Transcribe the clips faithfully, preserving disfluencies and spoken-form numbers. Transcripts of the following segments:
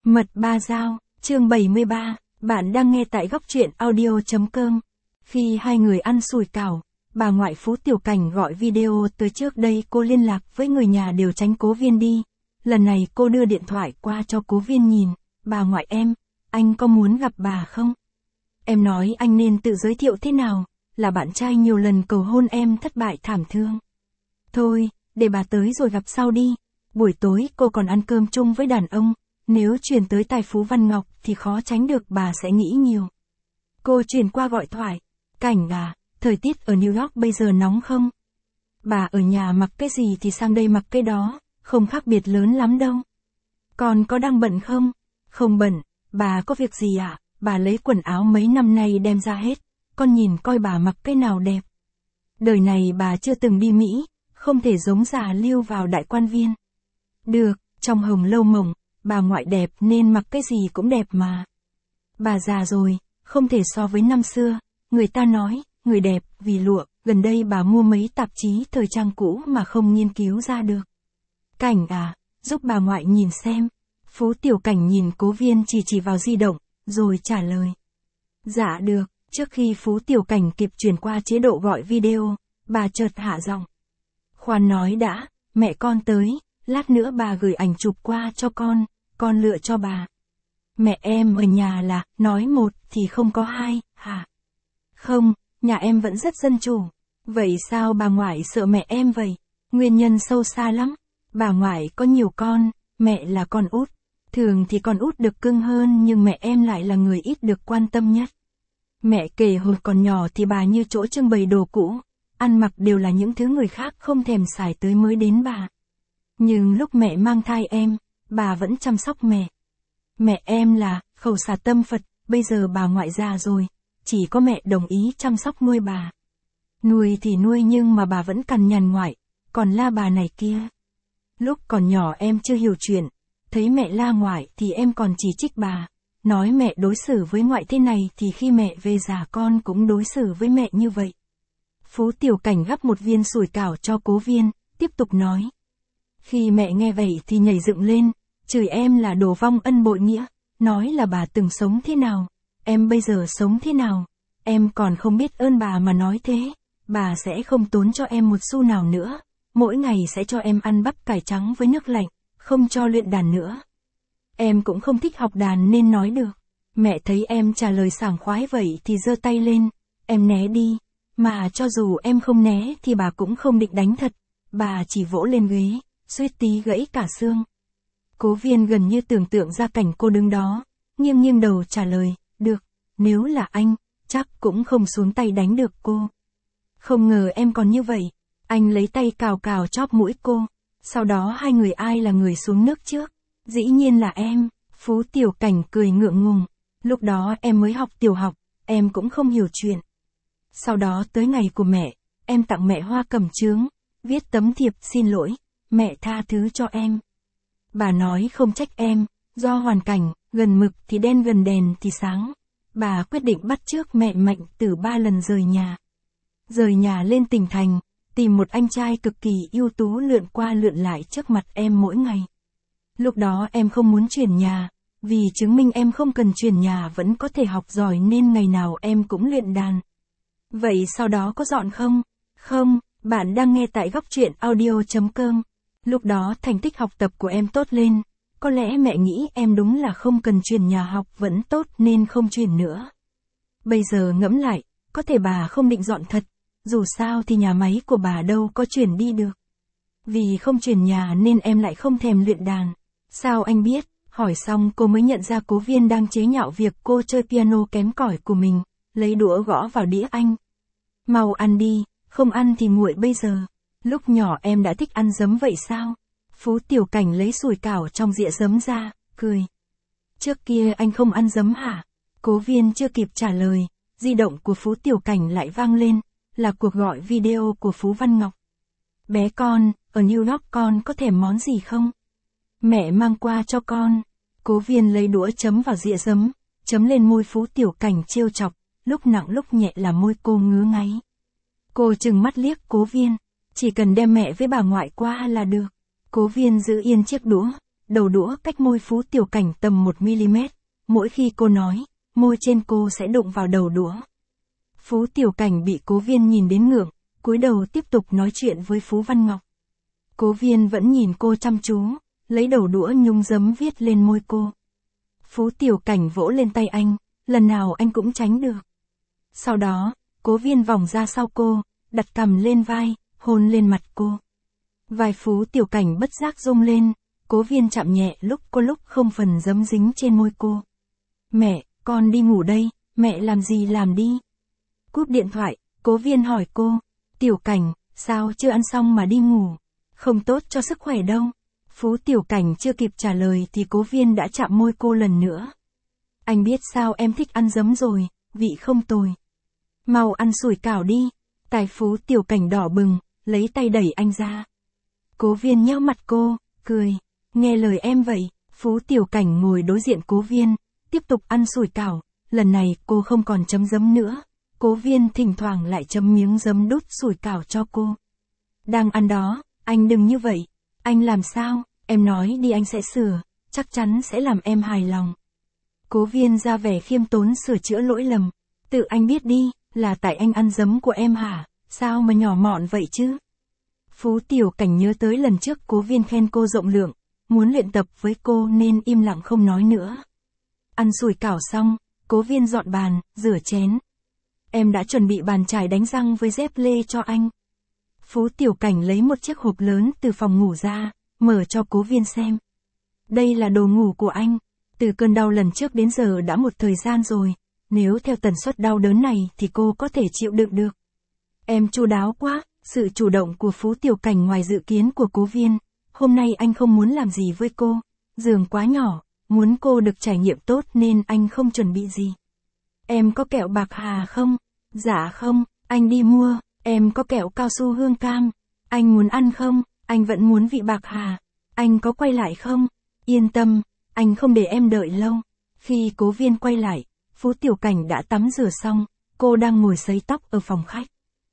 Mật ba dao, chương bảy mươi ba, bạn đang nghe tại góc truyện audio.com. Khi hai người ăn sủi cảo, bà ngoại Phú Tiểu Cảnh gọi video tới. Trước đây cô liên lạc với người nhà đều tránh Cố Viên đi. Lần này cô đưa điện thoại qua cho Cố Viên nhìn. Bà ngoại em, anh có muốn gặp bà không? Em nói anh nên tự giới thiệu thế nào, là bạn trai nhiều lần cầu hôn em thất bại thảm thương. Thôi, để bà tới rồi gặp sau đi. Buổi tối cô còn ăn cơm chung với đàn ông. Nếu chuyển tới tài Phú Văn Ngọc thì khó tránh được bà sẽ nghĩ nhiều. Cô chuyển qua gọi thoại. Cảnh à, thời tiết ở New York bây giờ nóng không? Bà ở nhà mặc cái gì thì sang đây mặc cái đó, không khác biệt lớn lắm đâu. Còn có đang bận không? Không bận, bà có việc gì ạ? À? Bà lấy quần áo mấy năm nay đem ra hết, con nhìn coi bà mặc cái nào đẹp. Đời này bà chưa từng đi Mỹ, không thể giống già lưu vào đại quan viên. Được, trong Hồng Lâu Mộng, bà ngoại đẹp nên mặc cái gì cũng đẹp mà. Bà già rồi, không thể so với năm xưa, người ta nói, người đẹp vì lụa, gần đây bà mua mấy tạp chí thời trang cũ mà không nghiên cứu ra được. Cảnh à, giúp bà ngoại nhìn xem. Phú Tiểu Cảnh nhìn Cố Viên chỉ chỉ vào di động, rồi trả lời. Dạ được, trước khi Phú Tiểu Cảnh kịp chuyển qua chế độ gọi video, bà chợt hạ giọng. Khoan nói đã, mẹ con tới, lát nữa bà gửi ảnh chụp qua cho con, con lựa cho bà. Mẹ em ở nhà là, nói một thì không có hai, hả? Không, nhà em vẫn rất dân chủ. Vậy sao bà ngoại sợ mẹ em vậy? Nguyên nhân sâu xa lắm. Bà ngoại có nhiều con, mẹ là con út. Thường thì con út được cưng hơn nhưng mẹ em lại là người ít được quan tâm nhất. Mẹ kể hồi còn nhỏ thì bà như chỗ trưng bày đồ cũ, ăn mặc đều là những thứ người khác không thèm xài tới mới đến bà. Nhưng lúc mẹ mang thai em, bà vẫn chăm sóc mẹ. Mẹ em là khẩu xà tâm Phật, bây giờ bà ngoại già rồi, chỉ có mẹ đồng ý chăm sóc nuôi bà. Nuôi thì nuôi nhưng mà bà vẫn cằn nhằn ngoại, còn la bà này kia. Lúc còn nhỏ em chưa hiểu chuyện, thấy mẹ la ngoại thì em còn chỉ trích bà, nói mẹ đối xử với ngoại thế này thì khi mẹ về già con cũng đối xử với mẹ như vậy. Phú Tiểu Cảnh gắp một viên sủi cảo cho Cố Viên, tiếp tục nói. Khi mẹ nghe vậy thì nhảy dựng lên, chửi em là đồ vong ân bội nghĩa, nói là bà từng sống thế nào, em bây giờ sống thế nào, em còn không biết ơn bà mà nói thế, bà sẽ không tốn cho em một xu nào nữa, mỗi ngày sẽ cho em ăn bắp cải trắng với nước lạnh, không cho luyện đàn nữa. Em cũng không thích học đàn nên nói được, mẹ thấy em trả lời sảng khoái vậy thì giơ tay lên, em né đi, mà cho dù em không né thì bà cũng không định đánh thật, bà chỉ vỗ lên ghế, suýt tí gãy cả xương. Cố Viên gần như tưởng tượng ra cảnh cô đứng đó, nghiêng nghiêng đầu trả lời, được, nếu là anh, chắc cũng không xuống tay đánh được cô. Không ngờ em còn như vậy, anh lấy tay cào cào chóp mũi cô, sau đó hai người ai là người xuống nước trước, dĩ nhiên là em. Phú Tiểu Cảnh cười ngượng ngùng, lúc đó em mới học tiểu học, em cũng không hiểu chuyện. Sau đó tới ngày của mẹ, em tặng mẹ hoa cẩm chướng, viết tấm thiệp xin lỗi, mẹ tha thứ cho em. Bà nói không trách em, do hoàn cảnh, gần mực thì đen gần đèn thì sáng. Bà quyết định bắt chước mẹ Mạnh Tử ba lần rời nhà. Rời nhà lên tỉnh thành, tìm một anh trai cực kỳ ưu tú lượn qua lượn lại trước mặt em mỗi ngày. Lúc đó em không muốn chuyển nhà, vì chứng minh em không cần chuyển nhà vẫn có thể học giỏi nên ngày nào em cũng luyện đàn. Vậy sau đó có dọn không? Không, bạn đang nghe tại góc truyện audio.com. Lúc đó thành tích học tập của em tốt lên, có lẽ mẹ nghĩ em đúng là không cần chuyển nhà học vẫn tốt nên không chuyển nữa. Bây giờ ngẫm lại, có thể bà không định dọn thật, dù sao thì nhà máy của bà đâu có chuyển đi được. Vì không chuyển nhà nên em lại không thèm luyện đàn. Sao anh biết? Hỏi xong cô mới nhận ra Cố Viên đang chế nhạo việc cô chơi piano kém cỏi của mình, lấy đũa gõ vào đĩa anh. Mau ăn đi, không ăn thì nguội bây giờ. Lúc nhỏ em đã thích ăn giấm vậy sao? Phú Tiểu Cảnh lấy sủi cảo trong dĩa giấm ra, cười. Trước kia anh không ăn giấm hả? Cố Viên chưa kịp trả lời, di động của Phú Tiểu Cảnh lại vang lên, là cuộc gọi video của Phú Văn Ngọc. Bé con, ở New York con có thèm món gì không? Mẹ mang qua cho con. Cố Viên lấy đũa chấm vào dĩa giấm, chấm lên môi Phú Tiểu Cảnh trêu chọc, lúc nặng lúc nhẹ là môi cô ngứa ngáy. Cô trừng mắt liếc Cố Viên, chỉ cần đem mẹ với bà ngoại qua là được. Cố Viên giữ yên chiếc đũa, đầu đũa cách môi Phú Tiểu Cảnh tầm một mi-li-mét, mỗi khi cô nói, môi trên cô sẽ đụng vào đầu đũa. Phú Tiểu Cảnh bị Cố Viên nhìn đến ngượng, cúi đầu tiếp tục nói chuyện với Phú Văn Ngọc. Cố Viên vẫn nhìn cô chăm chú, lấy đầu đũa nhúng giấm viết lên môi cô. Phú Tiểu Cảnh vỗ lên tay anh, lần nào anh cũng tránh được. Sau đó, Cố Viên vòng ra sau cô, đặt cằm lên vai, hôn lên mặt cô. Vai Phú Tiểu Cảnh bất giác rung lên, Cố Viên chạm nhẹ lúc cô lúc không phần giấm dính trên môi cô. Mẹ, con đi ngủ đây, mẹ làm gì làm đi. Cúp điện thoại, Cố Viên hỏi cô, Tiểu Cảnh, sao chưa ăn xong mà đi ngủ? Không tốt cho sức khỏe đâu. Phú Tiểu Cảnh chưa kịp trả lời thì Cố Viên đã chạm môi cô lần nữa. Anh biết sao em thích ăn giấm rồi, vị không tồi. Mau ăn sủi cảo đi. Tai Phú Tiểu Cảnh đỏ bừng, lấy tay đẩy anh ra. Cố Viên nhếch mặt cô, cười. Nghe lời em vậy. Phú Tiểu Cảnh ngồi đối diện Cố Viên, tiếp tục ăn sủi cảo. Lần này cô không còn chấm giấm nữa. Cố Viên thỉnh thoảng lại chấm miếng giấm đút sủi cảo cho cô. Đang ăn đó, anh đừng như vậy. Anh làm sao, em nói đi anh sẽ sửa, chắc chắn sẽ làm em hài lòng. Cố Viên ra vẻ khiêm tốn sửa chữa lỗi lầm. Tự anh biết đi, là tại anh ăn giấm của em hả, sao mà nhỏ mọn vậy chứ? Phú Tiểu Cảnh nhớ tới lần trước Cố Viên khen cô rộng lượng, muốn luyện tập với cô nên im lặng không nói nữa. Ăn sủi cảo xong, Cố Viên dọn bàn, rửa chén. Em đã chuẩn bị bàn chải đánh răng với dép lê cho anh. Phú Tiểu Cảnh lấy một chiếc hộp lớn từ phòng ngủ ra, mở cho Cố Viên xem. Đây là đồ ngủ của anh. Từ cơn đau lần trước đến giờ đã một thời gian rồi. Nếu theo tần suất đau đớn này thì cô có thể chịu đựng được. Em chu đáo quá. Sự chủ động của Phú Tiểu Cảnh ngoài dự kiến của Cố Viên. Hôm nay anh không muốn làm gì với cô. Giường quá nhỏ, muốn cô được trải nghiệm tốt nên anh không chuẩn bị gì. Em có kẹo bạc hà không? Dạ không, anh đi mua. Em có kẹo cao su hương cam. Anh muốn ăn không? Anh vẫn muốn vị bạc hà. Anh có quay lại không? Yên tâm, anh không để em đợi lâu. Khi Cố Viên quay lại, Phú Tiểu Cảnh đã tắm rửa xong, cô đang ngồi sấy tóc ở phòng khách.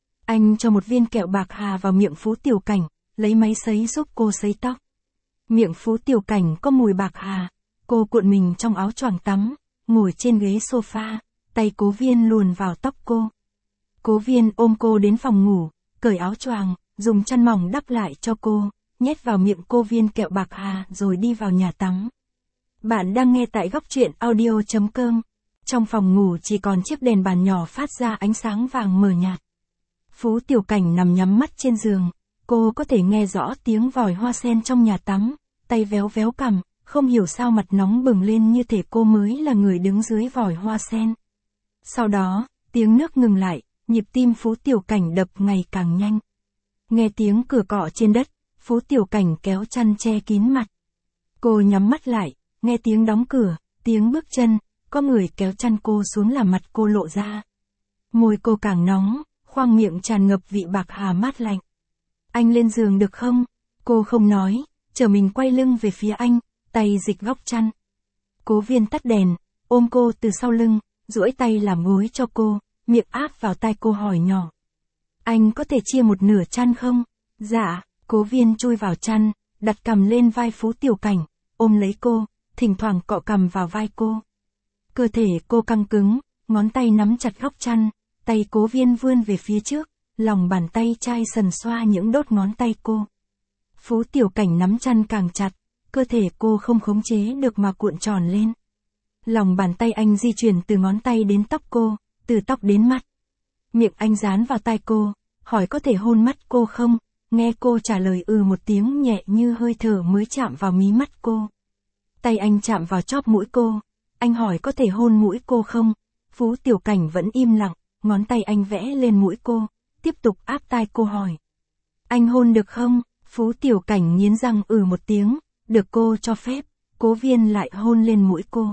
Anh cho một viên kẹo bạc hà vào miệng Phú Tiểu Cảnh, lấy máy sấy giúp cô sấy tóc. Miệng Phú Tiểu Cảnh có mùi bạc hà, cô cuộn mình trong áo choàng tắm, ngồi trên ghế sofa, tay Cố Viên luồn vào tóc cô. Cố Viên ôm cô đến phòng ngủ, cởi áo choàng, dùng chăn mỏng đắp lại cho cô, nhét vào miệng cô viên kẹo bạc hà rồi đi vào nhà tắm. Bạn đang nghe tại góc truyện audio chấm com. Trong phòng ngủ chỉ còn chiếc đèn bàn nhỏ phát ra ánh sáng vàng mờ nhạt. Phú Tiểu Cảnh nằm nhắm mắt trên giường, cô có thể nghe rõ tiếng vòi hoa sen trong nhà tắm, tay véo véo cằm, không hiểu sao mặt nóng bừng lên như thể cô mới là người đứng dưới vòi hoa sen. Sau đó, tiếng nước ngừng lại, nhịp tim Phú Tiểu Cảnh đập ngày càng nhanh. Nghe tiếng cửa cọ trên đất, Phú Tiểu Cảnh kéo chăn che kín mặt. Cô nhắm mắt lại, nghe tiếng đóng cửa, tiếng bước chân, có người kéo chăn cô xuống làm mặt cô lộ ra. Môi cô càng nóng, khoang miệng tràn ngập vị bạc hà mát lạnh. Anh lên giường được không? Cô không nói, trở mình quay lưng về phía anh, tay dịch góc chăn. Cố Viên tắt đèn, ôm cô từ sau lưng, duỗi tay làm gối cho cô, miệng áp vào tai cô hỏi nhỏ. Anh có thể chia một nửa chăn không? Dạ, Cố Viên chui vào chăn, đặt cằm lên vai Phú Tiểu Cảnh, ôm lấy cô, thỉnh thoảng cọ cằm vào vai cô. Cơ thể cô căng cứng, ngón tay nắm chặt góc chăn, tay Cố Viên vươn về phía trước, lòng bàn tay chai sần xoa những đốt ngón tay cô. Phú Tiểu Cảnh nắm chăn càng chặt, cơ thể cô không khống chế được mà cuộn tròn lên. Lòng bàn tay anh di chuyển từ ngón tay đến tóc cô, từ tóc đến mắt. Miệng anh dán vào tai cô, hỏi có thể hôn mắt cô không, nghe cô trả lời ừ một tiếng nhẹ như hơi thở mới chạm vào mí mắt cô. Tay anh chạm vào chóp mũi cô, anh hỏi có thể hôn mũi cô không, Phú Tiểu Cảnh vẫn im lặng, ngón tay anh vẽ lên mũi cô, tiếp tục áp tai cô hỏi. Anh hôn được không? Phú Tiểu Cảnh nghiến răng ừ một tiếng, được cô cho phép, Cố Viên lại hôn lên mũi cô.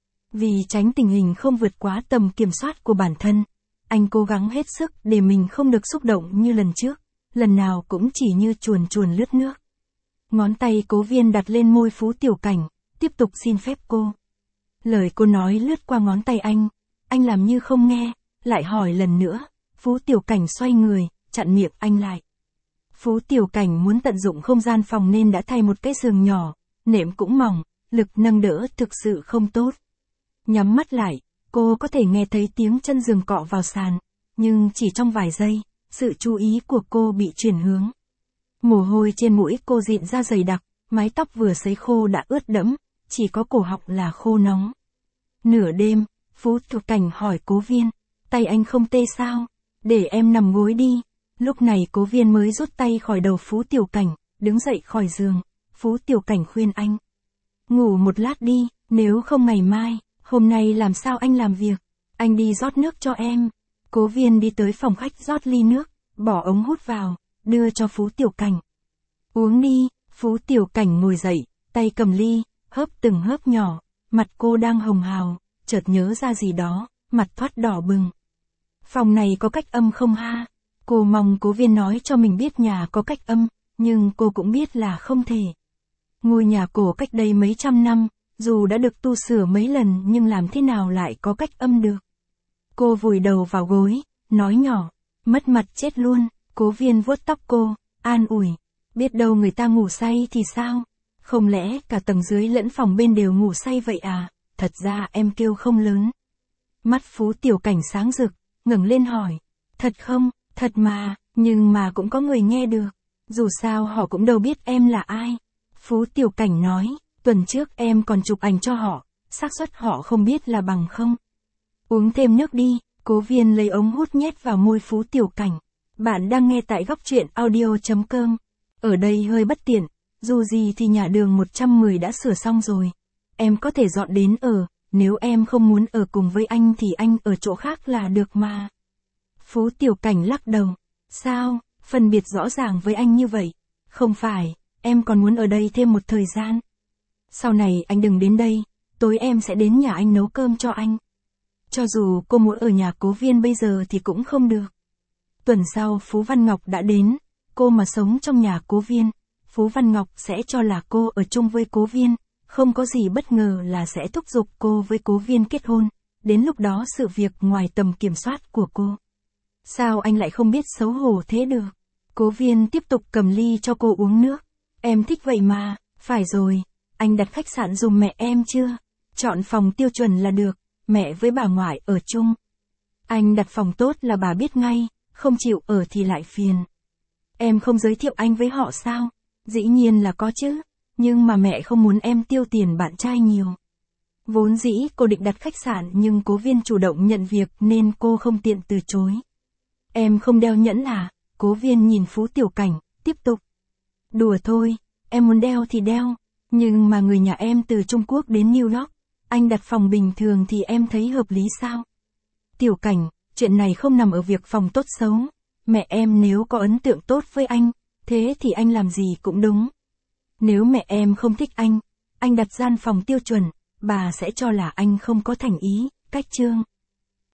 Vì tránh tình hình không vượt quá tầm kiểm soát của bản thân, anh cố gắng hết sức để mình không được xúc động như lần trước, lần nào cũng chỉ như chuồn chuồn lướt nước. Ngón tay Cố Viên đặt lên môi Phú Tiểu Cảnh, tiếp tục xin phép cô. Lời cô nói lướt qua ngón tay anh, anh làm như không nghe, lại hỏi lần nữa, Phú Tiểu Cảnh xoay người, chặn miệng anh lại. Phú Tiểu Cảnh muốn tận dụng không gian phòng nên đã thay một cái giường nhỏ, nệm cũng mỏng, lực nâng đỡ thực sự không tốt. Nhắm mắt lại, cô có thể nghe thấy tiếng chân giường cọ vào sàn, nhưng chỉ trong vài giây, sự chú ý của cô bị chuyển hướng. Mồ hôi trên mũi cô dịn ra dày đặc, mái tóc vừa sấy khô đã ướt đẫm, chỉ có cổ họng là khô nóng. Nửa đêm, Phú Tiểu Cảnh hỏi Cố Viên, tay anh không tê sao? Để em nằm gối đi. Lúc này Cố Viên mới rút tay khỏi đầu Phú Tiểu Cảnh, đứng dậy khỏi giường. Phú Tiểu Cảnh khuyên anh, ngủ một lát đi, nếu không ngày mai, hôm nay làm sao anh làm việc? Anh đi rót nước cho em. Cố Viên đi tới phòng khách rót ly nước, bỏ ống hút vào, đưa cho Phú Tiểu Cảnh. Uống đi. Phú Tiểu Cảnh ngồi dậy, tay cầm ly, hớp từng hớp nhỏ, mặt cô đang hồng hào, chợt nhớ ra gì đó, mặt thoát đỏ bừng. Phòng này có cách âm không ha? Cô mong Cố Viên nói cho mình biết nhà có cách âm, nhưng cô cũng biết là không thể. Ngôi nhà cổ cách đây mấy trăm năm, dù đã được tu sửa mấy lần nhưng làm thế nào lại có cách âm được? Cô vùi đầu vào gối, nói nhỏ, mất mặt chết luôn. Cố Viên vuốt tóc cô, an ủi, biết đâu người ta ngủ say thì sao? Không lẽ cả tầng dưới lẫn phòng bên đều ngủ say vậy à? Thật ra em kêu không lớn. Mắt Phú Tiểu Cảnh sáng rực, ngẩng lên hỏi, thật không? Thật mà, nhưng mà cũng có người nghe được. Dù sao họ cũng đâu biết em là ai. Phú Tiểu Cảnh nói, tuần trước em còn chụp ảnh cho họ, xác suất họ không biết là bằng không. Uống thêm nước đi. Cố Viên lấy ống hút nhét vào môi Phú Tiểu Cảnh. Bạn đang nghe tại góc truyện audio chấm com. Ở đây hơi bất tiện, dù gì thì nhà đường một trăm mười đã sửa xong rồi. Em có thể dọn đến ở, nếu em không muốn ở cùng với anh thì anh ở chỗ khác là được mà. Phú Tiểu Cảnh lắc đầu. Sao, phân biệt rõ ràng với anh như vậy? Không phải, em còn muốn ở đây thêm một thời gian. Sau này anh đừng đến đây, tối em sẽ đến nhà anh nấu cơm cho anh. Cho dù cô muốn ở nhà Cố Viên bây giờ thì cũng không được. Tuần sau Phú Văn Ngọc đã đến, cô mà sống trong nhà Cố Viên, Phú Văn Ngọc sẽ cho là cô ở chung với Cố Viên, không có gì bất ngờ là sẽ thúc giục cô với Cố Viên kết hôn, đến lúc đó sự việc ngoài tầm kiểm soát của cô. Sao anh lại không biết xấu hổ thế được? Cố Viên tiếp tục cầm ly cho cô uống nước. Em thích vậy mà, phải rồi, anh đặt khách sạn dùm mẹ em chưa? Chọn phòng tiêu chuẩn là được, mẹ với bà ngoại ở chung. Anh đặt phòng tốt là bà biết ngay, không chịu ở thì lại phiền. Em không giới thiệu anh với họ sao? Dĩ nhiên là có chứ, nhưng mà mẹ không muốn em tiêu tiền bạn trai nhiều. Vốn dĩ cô định đặt khách sạn nhưng Cố Viên chủ động nhận việc nên cô không tiện từ chối. Em không đeo nhẫn à? Cố Viên nhìn Phú Tiểu Cảnh, tiếp tục. Đùa thôi, em muốn đeo thì đeo, nhưng mà người nhà em từ Trung Quốc đến New York, anh đặt phòng bình thường thì em thấy hợp lý sao? Tiểu Cảnh, chuyện này không nằm ở việc phòng tốt xấu. Mẹ em nếu có ấn tượng tốt với anh, thế thì anh làm gì cũng đúng. Nếu mẹ em không thích anh, anh đặt gian phòng tiêu chuẩn, bà sẽ cho là anh không có thành ý, cách chương.